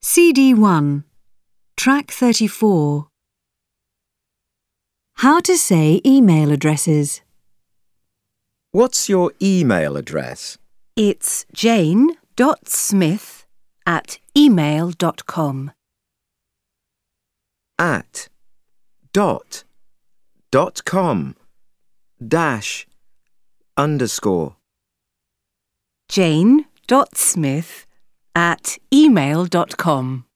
CD1, Track 34. How to say email addresses. What's your email address? It's jane.smith@email.com. @.com _ jane.smith@email.com.